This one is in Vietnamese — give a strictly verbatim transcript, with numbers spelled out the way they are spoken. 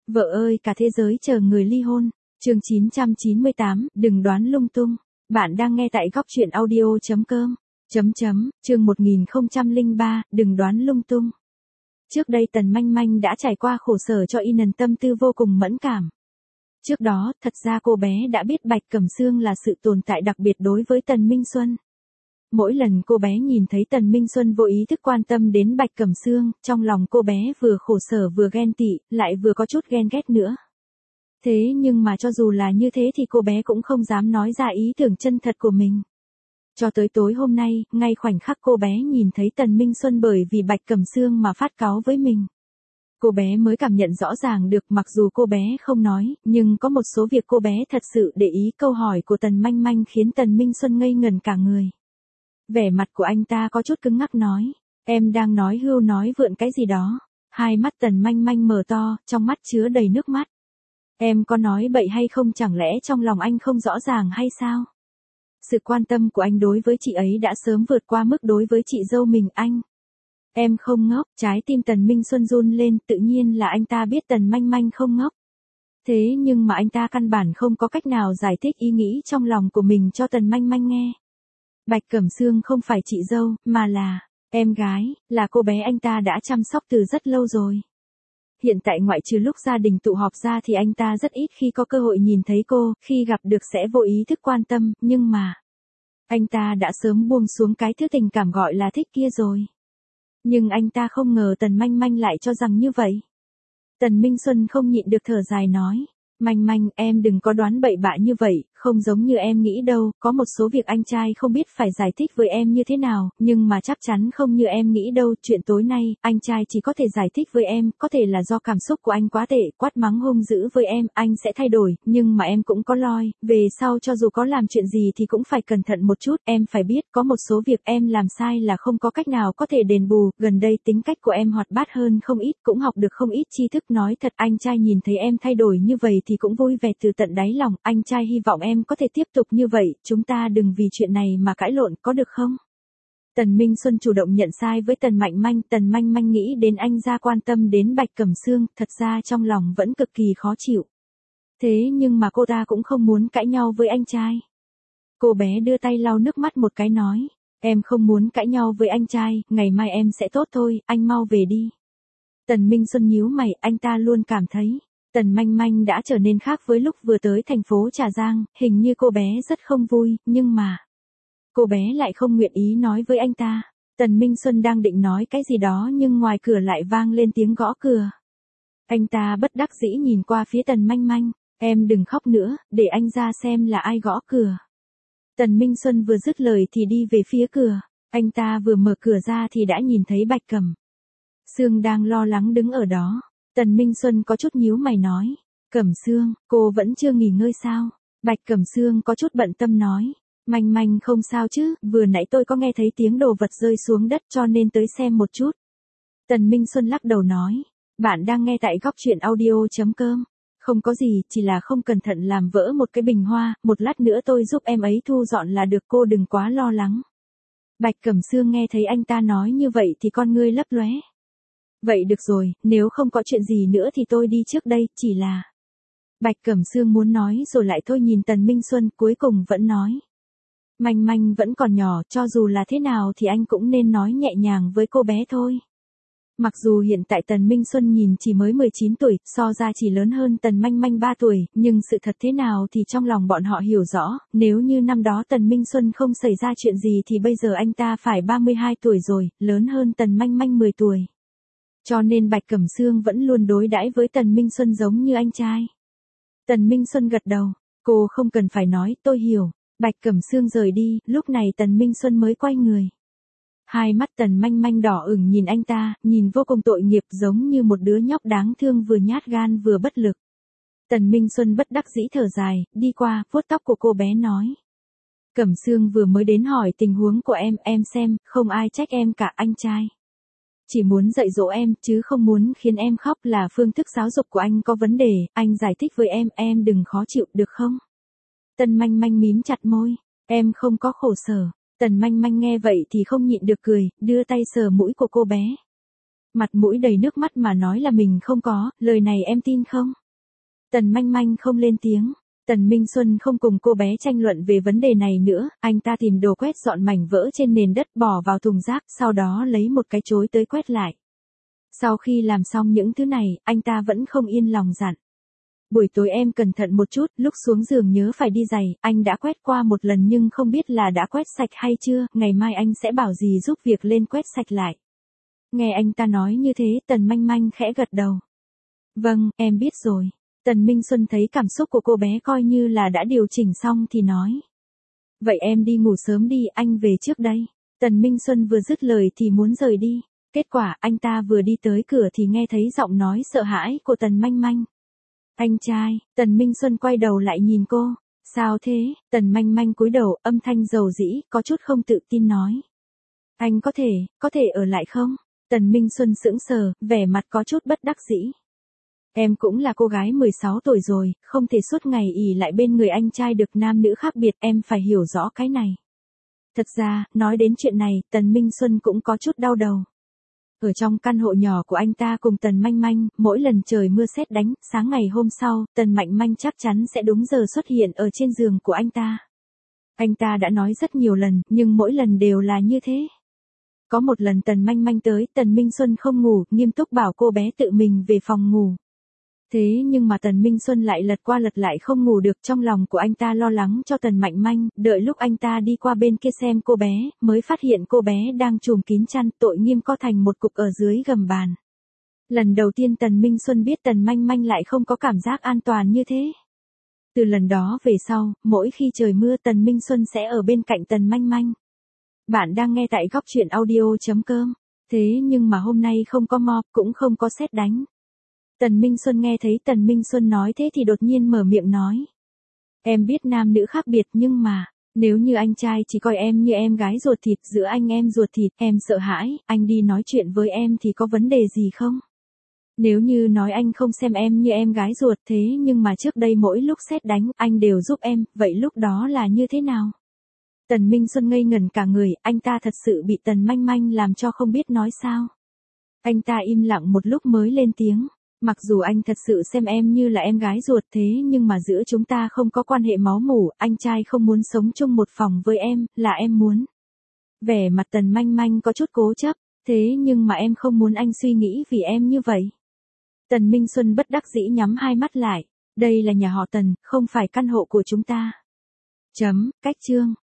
Vợ ơi cả thế giới chờ người ly hôn. Chương chín trăm chín mươi tám, đừng đoán lung tung. Bạn đang nghe tại góc truyện audio.com. Chấm chấm, chương một nghìn không trăm lẻ ba, đừng đoán lung tung. Trước đây Tần Manh Manh đã trải qua khổ sở cho y nần tâm tư vô cùng mẫn cảm. Trước đó, thật ra cô bé đã biết Bạch Cẩm Sương là sự tồn tại đặc biệt đối với Tần Minh Xuân. Mỗi lần cô bé nhìn thấy Tần Minh Xuân vô ý thức quan tâm đến Bạch Cẩm Sương, trong lòng cô bé vừa khổ sở vừa ghen tị, lại vừa có chút ghen ghét nữa. Thế nhưng mà cho dù là như thế thì cô bé cũng không dám nói ra ý tưởng chân thật của mình. Cho tới tối hôm nay, ngay khoảnh khắc cô bé nhìn thấy Tần Minh Xuân bởi vì Bạch Cẩm Sương mà phát cáu với mình. Cô bé mới cảm nhận rõ ràng được, mặc dù cô bé không nói, nhưng có một số việc cô bé thật sự để ý. Câu hỏi của Tần Manh Manh khiến Tần Minh Xuân ngây ngẩn cả người. Vẻ mặt của anh ta có chút cứng ngắc nói, em đang nói hưu nói vượn cái gì đó. Hai mắt Tần Manh Manh mở to, trong mắt chứa đầy nước mắt. Em có nói bậy hay không, chẳng lẽ trong lòng anh không rõ ràng hay sao? Sự quan tâm của anh đối với chị ấy đã sớm vượt qua mức đối với chị dâu mình anh. Em không ngốc. Trái tim Tần Minh Xuân run lên, tự nhiên là anh ta biết Tần Manh Manh không ngốc. Thế nhưng mà anh ta căn bản không có cách nào giải thích ý nghĩ trong lòng của mình cho Tần Manh Manh nghe. Bạch Cẩm Sương không phải chị dâu, mà là em gái, là cô bé anh ta đã chăm sóc từ rất lâu rồi. Hiện tại ngoại trừ lúc gia đình tụ họp ra thì anh ta rất ít khi có cơ hội nhìn thấy cô, khi gặp được sẽ vô ý thức quan tâm, nhưng mà anh ta đã sớm buông xuống cái thứ tình cảm gọi là thích kia rồi. Nhưng anh ta không ngờ Tần Manh Manh lại cho rằng như vậy. Tần Minh Xuân không nhịn được thở dài nói, Manh Manh, em đừng có đoán bậy bạ như vậy, không giống như em nghĩ đâu, có một số việc anh trai không biết phải giải thích với em như thế nào, nhưng mà chắc chắn không như em nghĩ đâu. Chuyện tối nay, anh trai chỉ có thể giải thích với em, có thể là do cảm xúc của anh quá tệ, quát mắng hung dữ với em, anh sẽ thay đổi, nhưng mà em cũng có loi, về sau cho dù có làm chuyện gì thì cũng phải cẩn thận một chút, em phải biết, có một số việc em làm sai là không có cách nào có thể đền bù, gần đây tính cách của em hoạt bát hơn không ít, cũng học được không ít tri thức. Nói thật, anh trai nhìn thấy em thay đổi như vậy thì cũng vui vẻ từ tận đáy lòng, anh trai hy vọng em có thể tiếp tục như vậy, chúng ta đừng vì chuyện này mà cãi lộn, có được không? Tần Minh Xuân chủ động nhận sai với Tần Manh Manh, Tần Manh Manh nghĩ đến anh ra quan tâm đến Bạch Cẩm Sương, thật ra trong lòng vẫn cực kỳ khó chịu. Thế nhưng mà cô ta cũng không muốn cãi nhau với anh trai. Cô bé đưa tay lau nước mắt một cái nói, em không muốn cãi nhau với anh trai, ngày mai em sẽ tốt thôi, anh mau về đi. Tần Minh Xuân nhíu mày, anh ta luôn cảm thấy Tần Manh Manh đã trở nên khác với lúc vừa tới thành phố Trà Giang, hình như cô bé rất không vui, nhưng mà cô bé lại không nguyện ý nói với anh ta. Tần Minh Xuân đang định nói cái gì đó nhưng ngoài cửa lại vang lên tiếng gõ cửa. Anh ta bất đắc dĩ nhìn qua phía Tần Manh Manh, em đừng khóc nữa, để anh ra xem là ai gõ cửa. Tần Minh Xuân vừa dứt lời thì đi về phía cửa, anh ta vừa mở cửa ra thì đã nhìn thấy Bạch Cẩm Sương đang lo lắng đứng ở đó. Tần Minh Xuân có chút nhíu mày nói, Cẩm Sương, cô vẫn chưa nghỉ ngơi sao? Bạch Cẩm Sương có chút bận tâm nói, Manh Manh không sao chứ, vừa nãy tôi có nghe thấy tiếng đồ vật rơi xuống đất cho nên tới xem một chút. Tần Minh Xuân lắc đầu nói, bạn đang nghe tại góc truyện audio.com. Không có gì, chỉ là không cẩn thận làm vỡ một cái bình hoa, một lát nữa tôi giúp em ấy thu dọn là được, cô đừng quá lo lắng. Bạch Cẩm Sương nghe thấy anh ta nói như vậy thì con ngươi lấp lóe. Vậy được rồi, nếu không có chuyện gì nữa thì tôi đi trước đây, chỉ là Bạch Cẩm Sương muốn nói rồi lại thôi, nhìn Tần Minh Xuân, cuối cùng vẫn nói, Manh Manh vẫn còn nhỏ, cho dù là thế nào thì anh cũng nên nói nhẹ nhàng với cô bé thôi. Mặc dù hiện tại Tần Minh Xuân nhìn chỉ mới mười chín tuổi, so ra chỉ lớn hơn Tần Manh Manh ba tuổi, nhưng sự thật thế nào thì trong lòng bọn họ hiểu rõ, nếu như năm đó Tần Minh Xuân không xảy ra chuyện gì thì bây giờ anh ta phải ba mươi hai tuổi rồi, lớn hơn Tần Manh Manh mười tuổi. Cho nên Bạch Cẩm Sương vẫn luôn đối đãi với Tần Minh Xuân giống như anh trai. Tần Minh Xuân gật đầu, cô không cần phải nói, tôi hiểu. Bạch Cẩm Sương rời đi, lúc này Tần Minh Xuân mới quay người. Hai mắt Tần Manh Manh đỏ ửng nhìn anh ta, nhìn vô cùng tội nghiệp, giống như một đứa nhóc đáng thương vừa nhát gan vừa bất lực. Tần Minh Xuân bất đắc dĩ thở dài, đi qua, vuốt tóc của cô bé nói, Cẩm Sương vừa mới đến hỏi tình huống của em, em xem, không ai trách em cả, anh trai chỉ muốn dạy dỗ em, chứ không muốn khiến em khóc, là phương thức giáo dục của anh có vấn đề, anh giải thích với em, em đừng khó chịu, được không? Tần Manh Manh mím chặt môi, em không có khổ sở. Tần Manh Manh nghe vậy thì không nhịn được cười, đưa tay sờ mũi của cô bé. Mặt mũi đầy nước mắt mà nói là mình không có, lời này em tin không? Tần Manh Manh không lên tiếng. Tần Minh Xuân không cùng cô bé tranh luận về vấn đề này nữa, anh ta tìm đồ quét dọn mảnh vỡ trên nền đất bỏ vào thùng rác, sau đó lấy một cái chối tới quét lại. Sau khi làm xong những thứ này, anh ta vẫn không yên lòng dặn. Buổi tối em cẩn thận một chút, lúc xuống giường nhớ phải đi giày, anh đã quét qua một lần nhưng không biết là đã quét sạch hay chưa, ngày mai anh sẽ bảo dì giúp việc lên quét sạch lại. Nghe anh ta nói như thế, Tần Manh Manh khẽ gật đầu. Vâng, em biết rồi. Tần Minh Xuân thấy cảm xúc của cô bé coi như là đã điều chỉnh xong thì nói. Vậy em đi ngủ sớm đi, anh về trước đây. Tần Minh Xuân vừa dứt lời thì muốn rời đi. Kết quả, anh ta vừa đi tới cửa thì nghe thấy giọng nói sợ hãi của Tần Manh Manh. Anh trai, Tần Minh Xuân quay đầu lại nhìn cô. Sao thế? Tần Manh Manh cúi đầu, âm thanh dầu dĩ, có chút không tự tin nói. Anh có thể, có thể ở lại không? Tần Minh Xuân sững sờ, vẻ mặt có chút bất đắc dĩ. Em cũng là cô gái mười sáu tuổi rồi, không thể suốt ngày ỉ lại bên người anh trai được, nam nữ khác biệt, em phải hiểu rõ cái này. Thật ra, nói đến chuyện này, Tần Minh Xuân cũng có chút đau đầu. Ở trong căn hộ nhỏ của anh ta cùng Tần Manh Manh, mỗi lần trời mưa sét đánh, sáng ngày hôm sau, Tần Mạnh Manh chắc chắn sẽ đúng giờ xuất hiện ở trên giường của anh ta. Anh ta đã nói rất nhiều lần, nhưng mỗi lần đều là như thế. Có một lần Tần Manh Manh tới, Tần Minh Xuân không ngủ, nghiêm túc bảo cô bé tự mình về phòng ngủ. Thế nhưng mà Tần Minh Xuân lại lật qua lật lại không ngủ được, trong lòng của anh ta lo lắng cho Tần Mạnh Manh, đợi lúc anh ta đi qua bên kia xem cô bé, mới phát hiện cô bé đang trùm kín chăn, tội nghiêm co thành một cục ở dưới gầm bàn. Lần đầu tiên Tần Minh Xuân biết Tần Manh Manh lại không có cảm giác an toàn như thế. Từ lần đó về sau, mỗi khi trời mưa Tần Minh Xuân sẽ ở bên cạnh Tần Manh Manh. Bạn đang nghe tại góc truyện audio chấm com. Thế nhưng mà hôm nay không có mop, cũng không có sét đánh. Tần Minh Xuân nghe thấy Tần Minh Xuân nói thế thì đột nhiên mở miệng nói. Em biết nam nữ khác biệt nhưng mà, nếu như anh trai chỉ coi em như em gái ruột thịt, giữa anh em ruột thịt, em sợ hãi, anh đi nói chuyện với em thì có vấn đề gì không? Nếu như nói anh không xem em như em gái ruột thế nhưng mà trước đây mỗi lúc sét đánh, anh đều giúp em, vậy lúc đó là như thế nào? Tần Minh Xuân ngây ngẩn cả người, anh ta thật sự bị Tần Manh Manh làm cho không biết nói sao. Anh ta im lặng một lúc mới lên tiếng. Mặc dù anh thật sự xem em như là em gái ruột thế nhưng mà giữa chúng ta không có quan hệ máu mủ, anh trai không muốn sống chung một phòng với em, là em muốn. Vẻ mặt Tần Manh Manh có chút cố chấp, thế nhưng mà em không muốn anh suy nghĩ vì em như vậy. Tần Minh Xuân bất đắc dĩ nhắm hai mắt lại, đây là nhà họ Tần, không phải căn hộ của chúng ta. Chấm, cách chương.